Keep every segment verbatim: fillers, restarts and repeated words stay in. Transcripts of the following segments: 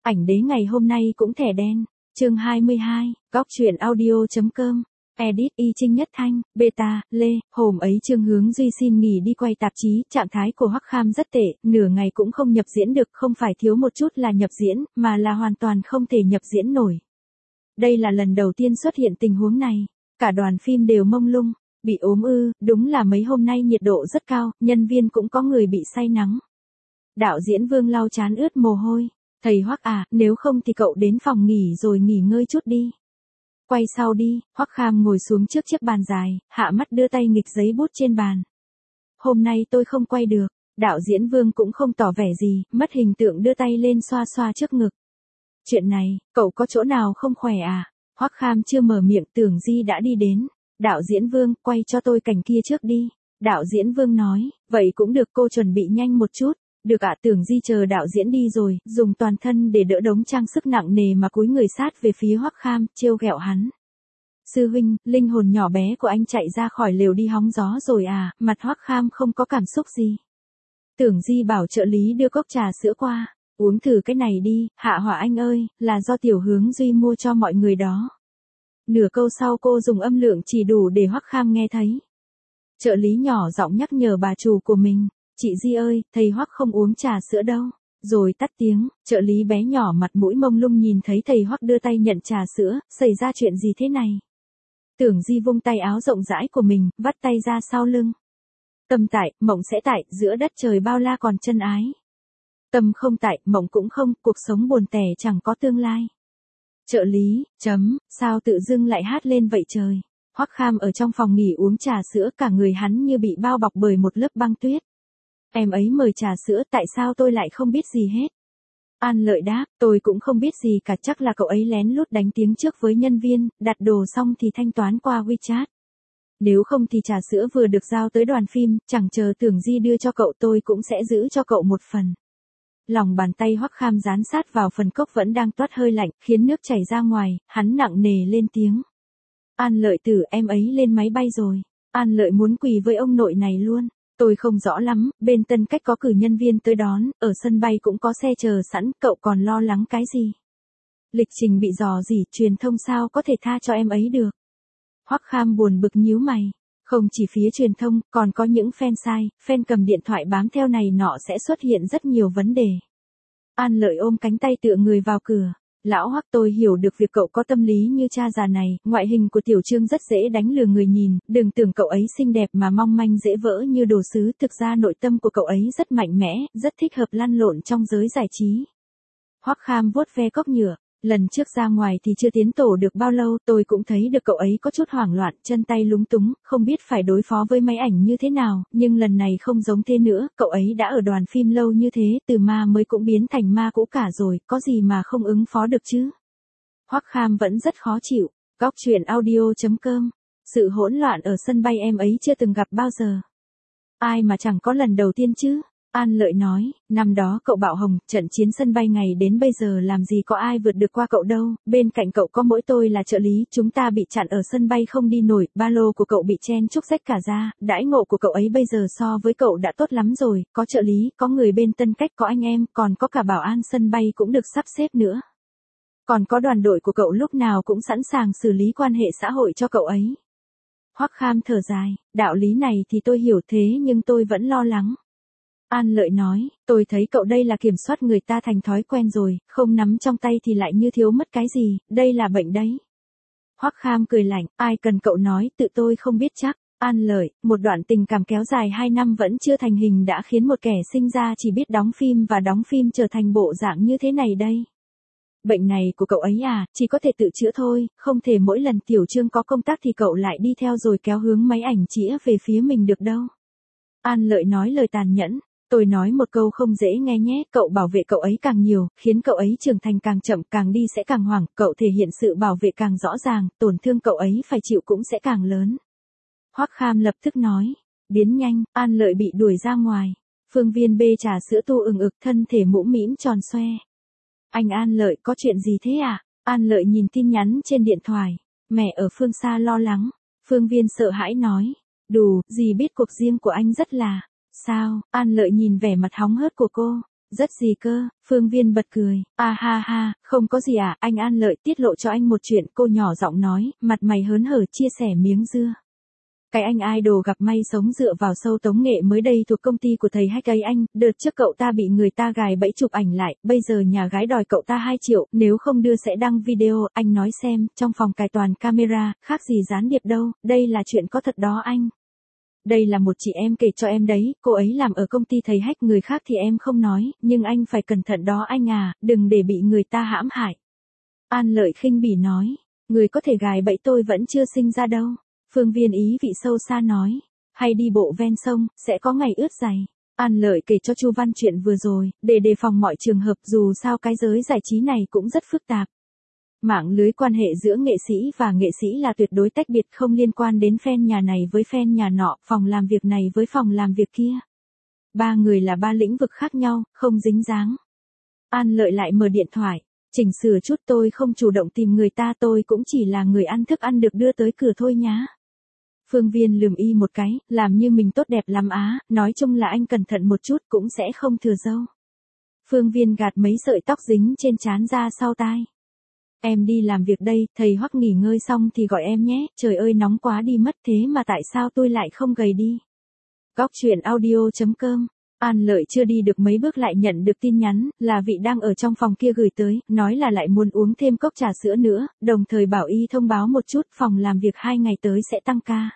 Ảnh đế ngày hôm nay cũng thẻ đen. Chương hai mươi hai, góc truyện audio.com. Edit Y Trinh Nhất Thanh, Beta, Lê, hôm ấy Trương Hướng Duy xin nghỉ đi quay tạp chí, trạng thái của Hoắc Kham rất tệ, nửa ngày cũng không nhập diễn được, không phải thiếu một chút là nhập diễn, mà là hoàn toàn không thể nhập diễn nổi. Đây là lần đầu tiên xuất hiện tình huống này, cả đoàn phim đều mông lung, bị ốm ư, đúng là mấy hôm nay nhiệt độ rất cao, nhân viên cũng có người bị say nắng. Đạo diễn Vương lau trán ướt mồ hôi, thầy Hoắc à, nếu không thì cậu đến phòng nghỉ rồi nghỉ ngơi chút đi. Quay sau đi, Hoắc Kham ngồi xuống trước chiếc bàn dài, hạ mắt đưa tay nghịch giấy bút trên bàn. Hôm nay tôi không quay được, đạo diễn Vương cũng không tỏ vẻ gì, mất hình tượng đưa tay lên xoa xoa trước ngực. Chuyện này, cậu có chỗ nào không khỏe à? Hoắc Kham chưa mở miệng Tưởng Di đã đi đến. Đạo diễn Vương, quay cho tôi cảnh kia trước đi. Đạo diễn Vương nói, vậy cũng được, cô chuẩn bị nhanh một chút. Được ạ. Tưởng Di chờ đạo diễn đi rồi, dùng toàn thân để đỡ đống trang sức nặng nề mà cúi người sát về phía Hoắc Kham, trêu ghẹo hắn. Sư huynh, linh hồn nhỏ bé của anh chạy ra khỏi lều đi hóng gió rồi à? Mặt Hoắc Kham không có cảm xúc gì. Tưởng Di bảo trợ lý đưa cốc trà sữa qua. Uống thử cái này đi, Hạ Hỏa anh ơi, là do Tiểu Hướng Duy mua cho mọi người đó. Nửa câu sau cô dùng âm lượng chỉ đủ để Hoắc Kham nghe thấy. Trợ lý nhỏ giọng nhắc nhở bà chủ của mình. Chị Di ơi, thầy Hoắc không uống trà sữa đâu. Rồi tắt tiếng, trợ lý bé nhỏ mặt mũi mông lung nhìn thấy thầy Hoắc đưa tay nhận trà sữa, xảy ra chuyện gì thế này? Tưởng Di vung tay áo rộng rãi của mình, vắt tay ra sau lưng. Tâm tại, mộng sẽ tại, giữa đất trời bao la còn chân ái. Tâm không tại, mộng cũng không, cuộc sống buồn tẻ chẳng có tương lai. Trợ lý, chấm, sao tự dưng lại hát lên vậy trời? Hoắc Kham ở trong phòng nghỉ uống trà sữa, cả người hắn như bị bao bọc bởi một lớp băng tuyết. Em ấy mời trà sữa, tại sao tôi lại không biết gì hết? An Lợi đáp, tôi cũng không biết gì cả, chắc là cậu ấy lén lút đánh tiếng trước với nhân viên, đặt đồ xong thì thanh toán qua WeChat. Nếu không thì trà sữa vừa được giao tới đoàn phim, chẳng chờ Tưởng Di đưa cho cậu tôi cũng sẽ giữ cho cậu một phần. Lòng bàn tay Hoắc Kham dán sát vào phần cốc vẫn đang toát hơi lạnh, khiến nước chảy ra ngoài, hắn nặng nề lên tiếng. An Lợi tử, em ấy lên máy bay rồi. An Lợi muốn quỳ với ông nội này luôn. Tôi không rõ lắm, bên Tân Cách có cử nhân viên tới đón, ở sân bay cũng có xe chờ sẵn, cậu còn lo lắng cái gì? Lịch trình bị dò dỉ, truyền thông sao có thể tha cho em ấy được? Hoắc Kham buồn bực nhíu mày. Không chỉ phía truyền thông, còn có những fan sai, fan cầm điện thoại bám theo này nọ sẽ xuất hiện rất nhiều vấn đề. An Lợi ôm cánh tay tựa người vào cửa. Lão Hoắc, tôi hiểu được việc cậu có tâm lý như cha già này, ngoại hình của Tiểu Trương rất dễ đánh lừa người nhìn, đừng tưởng cậu ấy xinh đẹp mà mong manh dễ vỡ như đồ sứ, thực ra nội tâm của cậu ấy rất mạnh mẽ, rất thích hợp lăn lộn trong giới giải trí. Hoắc Kham vuốt ve cốc nhựa, lần trước ra ngoài thì chưa tiến tổ được bao lâu, tôi cũng thấy được cậu ấy có chút hoảng loạn, chân tay lúng túng, không biết phải đối phó với máy ảnh như thế nào, nhưng lần này không giống thế nữa, cậu ấy đã ở đoàn phim lâu như thế, từ ma mới cũng biến thành ma cũ cả rồi, có gì mà không ứng phó được chứ? Hoắc Kham vẫn rất khó chịu. Góc truyện audio.com. Sự hỗn loạn ở sân bay em ấy chưa từng gặp bao giờ. Ai mà chẳng có lần đầu tiên chứ? An Lợi nói, năm đó cậu bạo hồng, trận chiến sân bay ngày đến bây giờ làm gì có ai vượt được qua cậu đâu, bên cạnh cậu có mỗi tôi là trợ lý, chúng ta bị chặn ở sân bay không đi nổi, ba lô của cậu bị chen chúc rách cả ra, đãi ngộ của cậu ấy bây giờ so với cậu đã tốt lắm rồi, có trợ lý, có người bên Tân Cách, có anh em, còn có cả bảo an sân bay cũng được sắp xếp nữa. Còn có đoàn đội của cậu lúc nào cũng sẵn sàng xử lý quan hệ xã hội cho cậu ấy. Hoắc Kham thở dài, đạo lý này thì tôi hiểu thế nhưng tôi vẫn lo lắng. An Lợi nói, tôi thấy cậu đây là kiểm soát người ta thành thói quen rồi, không nắm trong tay thì lại như thiếu mất cái gì, đây là bệnh đấy. Hoắc Kham cười lạnh, ai cần cậu nói, tự tôi không biết chắc. An Lợi, một đoạn tình cảm kéo dài hai năm vẫn chưa thành hình đã khiến một kẻ sinh ra chỉ biết đóng phim và đóng phim trở thành bộ dạng như thế này đây. Bệnh này của cậu ấy à, chỉ có thể tự chữa thôi, không thể mỗi lần Tiểu Trương có công tác thì cậu lại đi theo rồi kéo hướng máy ảnh chĩa về phía mình được đâu. An Lợi nói lời tàn nhẫn. Tôi nói một câu không dễ nghe nhé, cậu bảo vệ cậu ấy càng nhiều, khiến cậu ấy trưởng thành càng chậm, càng đi sẽ càng hoảng, cậu thể hiện sự bảo vệ càng rõ ràng, tổn thương cậu ấy phải chịu cũng sẽ càng lớn. Hoắc Kham lập tức nói, biến nhanh, An Lợi bị đuổi ra ngoài. Phương Viên bê trà sữa tu ừng ực, thân thể mũm mĩm tròn xoe. Anh An Lợi, có chuyện gì thế à? An Lợi nhìn tin nhắn trên điện thoại. Mẹ ở phương xa lo lắng. Phương Viên sợ hãi nói, đù, dì biết cuộc riêng của anh rất là... Sao? An Lợi nhìn vẻ mặt hóng hớt của cô. Rất gì cơ, Phương Viên bật cười, à ha ha, không có gì à, anh An Lợi tiết lộ cho anh một chuyện, cô nhỏ giọng nói, mặt mày hớn hở chia sẻ miếng dưa. Cái anh idol gặp may sống dựa vào show tống nghệ mới đây thuộc công ty của thầy Hack ấy anh, đợt trước cậu ta bị người ta gài bẫy chụp ảnh lại, bây giờ nhà gái đòi cậu ta hai triệu, nếu không đưa sẽ đăng video, anh nói xem, trong phòng cài toàn camera, khác gì gián điệp đâu, đây là chuyện có thật đó anh. Đây là một chị em kể cho em đấy, cô ấy làm ở công ty thầy Hack, người khác thì em không nói, nhưng anh phải cẩn thận đó anh à, đừng để bị người ta hãm hại. An Lợi khinh bỉ nói, người có thể gài bẫy tôi vẫn chưa sinh ra đâu. Phương Viên ý vị sâu xa nói, hay đi bộ ven sông, sẽ có ngày ướt giày. An Lợi kể cho Chu Văn chuyện vừa rồi, để đề phòng mọi trường hợp, dù sao cái giới giải trí này cũng rất phức tạp. Mạng lưới quan hệ giữa nghệ sĩ và nghệ sĩ là tuyệt đối tách biệt, không liên quan đến fan nhà này với fan nhà nọ, phòng làm việc này với phòng làm việc kia. Ba người là ba lĩnh vực khác nhau, không dính dáng. An Lợi lại mở điện thoại, chỉnh sửa chút, tôi không chủ động tìm người ta, tôi cũng chỉ là người ăn thức ăn được đưa tới cửa thôi nhá. Phương Viên lườm y một cái, làm như mình tốt đẹp lắm á, nói chung là anh cẩn thận một chút cũng sẽ không thừa dâu. Phương Viên gạt mấy sợi tóc dính trên trán ra sau tai. Em đi làm việc đây, thầy Hoắc nghỉ ngơi xong thì gọi em nhé, trời ơi nóng quá đi mất, thế mà tại sao tôi lại không gầy đi. Góc chuyện audio chấm com. An Lợi chưa đi được mấy bước lại nhận được tin nhắn, là vị đang ở trong phòng kia gửi tới, nói là lại muốn uống thêm cốc trà sữa nữa, đồng thời bảo y thông báo một chút, phòng làm việc hai ngày tới sẽ tăng ca.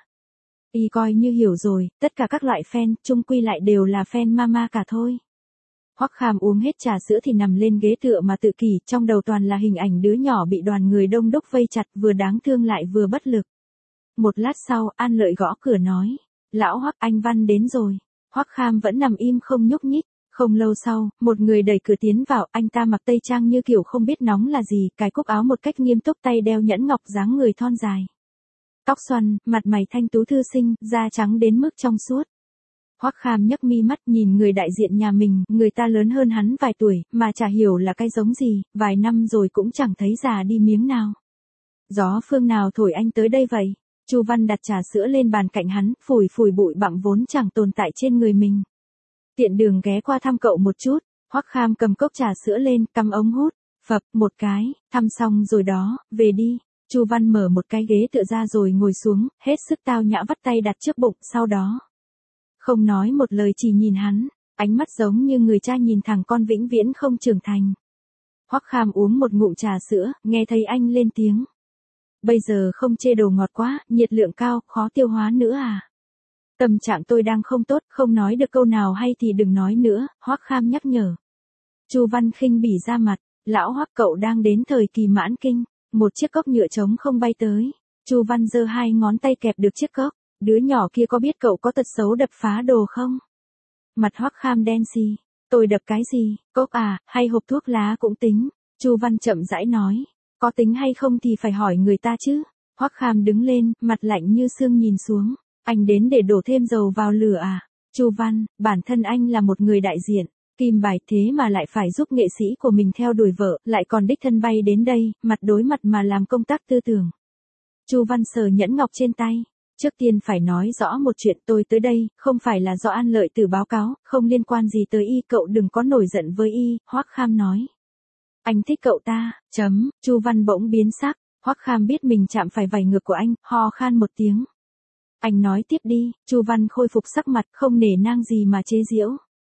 Y coi như hiểu rồi, tất cả các loại fan, chung quy lại đều là fan mama cả thôi. Hoắc Kham uống hết trà sữa thì nằm lên ghế tựa mà tự kỷ, trong đầu toàn là hình ảnh đứa nhỏ bị đoàn người đông đúc vây chặt, vừa đáng thương lại vừa bất lực. Một lát sau, An Lợi gõ cửa nói, lão Hoắc, anh Văn đến rồi. Hoắc Kham vẫn nằm im không nhúc nhích. Không lâu sau, một người đẩy cửa tiến vào, anh ta mặc tây trang như kiểu không biết nóng là gì, cài cúc áo một cách nghiêm túc, tay đeo nhẫn ngọc, dáng người thon dài. Tóc xoăn, mặt mày thanh tú thư sinh, da trắng đến mức trong suốt. Hoắc Kham nhấc mi mắt nhìn người đại diện nhà mình, người ta lớn hơn hắn vài tuổi, mà chả hiểu là cái giống gì, vài năm rồi cũng chẳng thấy già đi miếng nào. Gió phương nào thổi anh tới đây vậy? Chu Văn đặt trà sữa lên bàn cạnh hắn, phủi phủi bụi bặm vốn chẳng tồn tại trên người mình. Tiện đường ghé qua thăm cậu một chút. Hoắc Kham cầm cốc trà sữa lên, cắm ống hút, phập một cái, thăm xong rồi đó, về đi. Chu Văn mở một cái ghế tựa ra rồi ngồi xuống, hết sức tao nhã vắt tay đặt trước bụng, sau đó không nói một lời, chỉ nhìn hắn, ánh mắt giống như người cha nhìn thằng con vĩnh viễn không trưởng thành. Hoắc Kham uống một ngụm trà sữa, nghe thấy anh lên tiếng. Bây giờ không chê đồ ngọt quá, nhiệt lượng cao, khó tiêu hóa nữa à? Tâm trạng tôi đang không tốt, không nói được câu nào hay thì đừng nói nữa, Hoắc Kham nhắc nhở. Chu Văn khinh bỉ ra mặt, lão Hoắc, cậu đang đến thời kỳ mãn kinh. Một chiếc cốc nhựa trống không bay tới. Chu Văn giơ hai ngón tay kẹp được chiếc cốc. Đứa nhỏ kia có biết cậu có tật xấu đập phá đồ không? Mặt Hoắc Kham đen xì. Tôi đập cái gì? Cốc à, hay hộp thuốc lá cũng tính. Chu Văn chậm rãi nói. Có tính hay không thì phải hỏi người ta chứ. Hoắc Kham đứng lên, mặt lạnh như xương nhìn xuống. Anh đến để đổ thêm dầu vào lửa à? Chu Văn, bản thân anh là một người đại diện. Kim bài, thế mà lại phải giúp nghệ sĩ của mình theo đuổi vợ, lại còn đích thân bay đến đây, mặt đối mặt mà làm công tác tư tưởng. Chu Văn sờ nhẫn ngọc trên tay. Trước tiên phải nói rõ một chuyện, tôi tới đây, không phải là do An Lợi Tử báo cáo, không liên quan gì tới y, cậu đừng có nổi giận với y, Hoắc Kham nói. Anh thích cậu ta, chấm, Chu Văn bỗng biến sắc, Hoắc Kham biết mình chạm phải vảy ngược của anh, ho khan một tiếng. Anh nói tiếp đi, Chu Văn khôi phục sắc mặt, không nể nang gì mà chế giễu.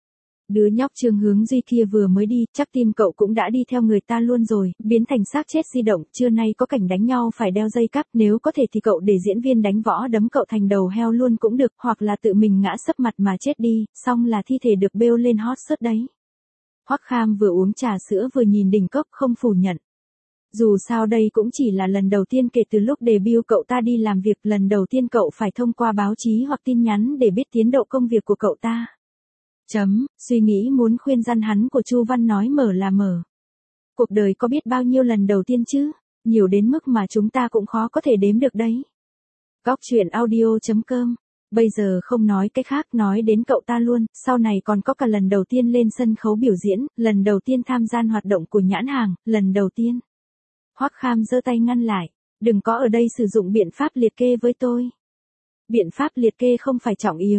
Đứa nhóc Trương Hướng Duy kia vừa mới đi, chắc tim cậu cũng đã đi theo người ta luôn rồi, biến thành xác chết di động, trưa nay có cảnh đánh nhau phải đeo dây cáp, nếu có thể thì cậu để diễn viên đánh võ đấm cậu thành đầu heo luôn cũng được, hoặc là tự mình ngã sấp mặt mà chết đi, xong là thi thể được bêu lên hot search đấy. Hoắc Kham vừa uống trà sữa vừa nhìn đỉnh cốc, không phủ nhận. Dù sao đây cũng chỉ là lần đầu tiên kể từ lúc debut cậu ta đi làm việc, lần đầu tiên cậu phải thông qua báo chí hoặc tin nhắn để biết tiến độ công việc của cậu ta. Chấm, suy nghĩ muốn khuyên răn hắn của Chu Văn nói mở là mở. Cuộc đời có biết bao nhiêu lần đầu tiên chứ, nhiều đến mức mà chúng ta cũng khó có thể đếm được đấy. Góc chuyện audio chấm com. Bây giờ không nói cái khác, nói đến cậu ta luôn, sau này còn có cả lần đầu tiên lên sân khấu biểu diễn, lần đầu tiên tham gia hoạt động của nhãn hàng, lần đầu tiên. Hoắc Kham giơ tay ngăn lại, đừng có ở đây sử dụng biện pháp liệt kê với tôi. Biện pháp liệt kê không phải trọng yếu.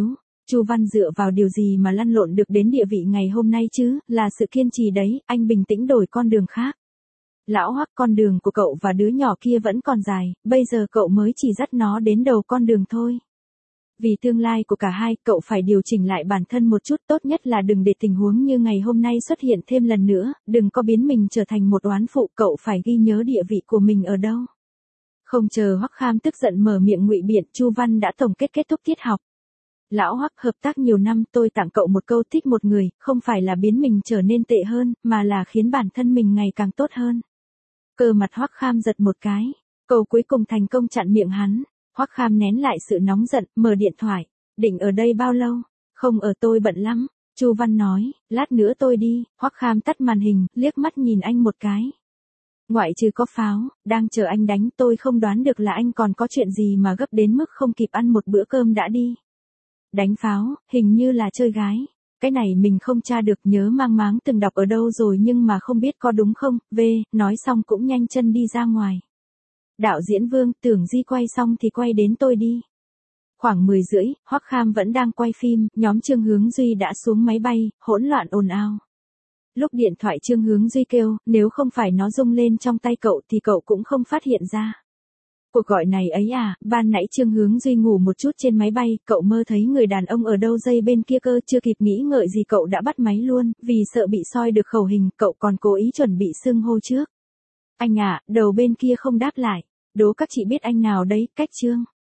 Chu Văn dựa vào điều gì mà lăn lộn được đến địa vị ngày hôm nay chứ, là sự kiên trì đấy, anh bình tĩnh đổi con đường khác. Lão Hoắc, con đường của cậu và đứa nhỏ kia vẫn còn dài, bây giờ cậu mới chỉ dắt nó đến đầu con đường thôi. Vì tương lai của cả hai, cậu phải điều chỉnh lại bản thân một chút, tốt nhất là đừng để tình huống như ngày hôm nay xuất hiện thêm lần nữa, đừng có biến mình trở thành một oán phụ, cậu phải ghi nhớ địa vị của mình ở đâu. Không chờ Hoắc Kham tức giận mở miệng ngụy biện, Chu Văn đã tổng kết kết thúc tiết học. Lão Hoắc, hợp tác nhiều năm, tôi tặng cậu một câu, thích một người, không phải là biến mình trở nên tệ hơn, mà là khiến bản thân mình ngày càng tốt hơn. Cơ mặt Hoắc Kham giật một cái, câu cuối cùng thành công chặn miệng hắn. Hoắc Kham nén lại sự nóng giận, mở điện thoại. Định ở đây bao lâu? Không ở, tôi bận lắm. Chu Văn nói, lát nữa tôi đi. Hoắc Kham tắt màn hình, liếc mắt nhìn anh một cái. Ngoại trừ có pháo, đang chờ anh đánh, tôi không đoán được là anh còn có chuyện gì mà gấp đến mức không kịp ăn một bữa cơm đã đi. Đánh pháo, hình như là chơi gái. Cái này mình không tra được, nhớ mang máng từng đọc ở đâu rồi nhưng mà không biết có đúng không. V, nói xong cũng nhanh chân đi ra ngoài. Đạo diễn Vương, tưởng Di quay xong thì quay đến tôi đi. Khoảng mười rưỡi, Hoắc Kham vẫn đang quay phim, nhóm Trương Hướng Duy đã xuống máy bay, hỗn loạn ồn ào. Lúc điện thoại Trương Hướng Duy kêu, nếu không phải nó rung lên trong tay cậu thì cậu cũng không phát hiện ra. Cuộc gọi này ấy à, ban nãy Trương Hướng Duy ngủ một chút trên máy bay, cậu mơ thấy người đàn ông ở đâu dây bên kia cơ, chưa kịp nghĩ ngợi gì cậu đã bắt máy luôn, vì sợ bị soi được khẩu hình, cậu còn cố ý chuẩn bị xưng hô trước. Anh à, đầu bên kia không đáp lại, đố các chị biết anh nào đấy, cách Trương.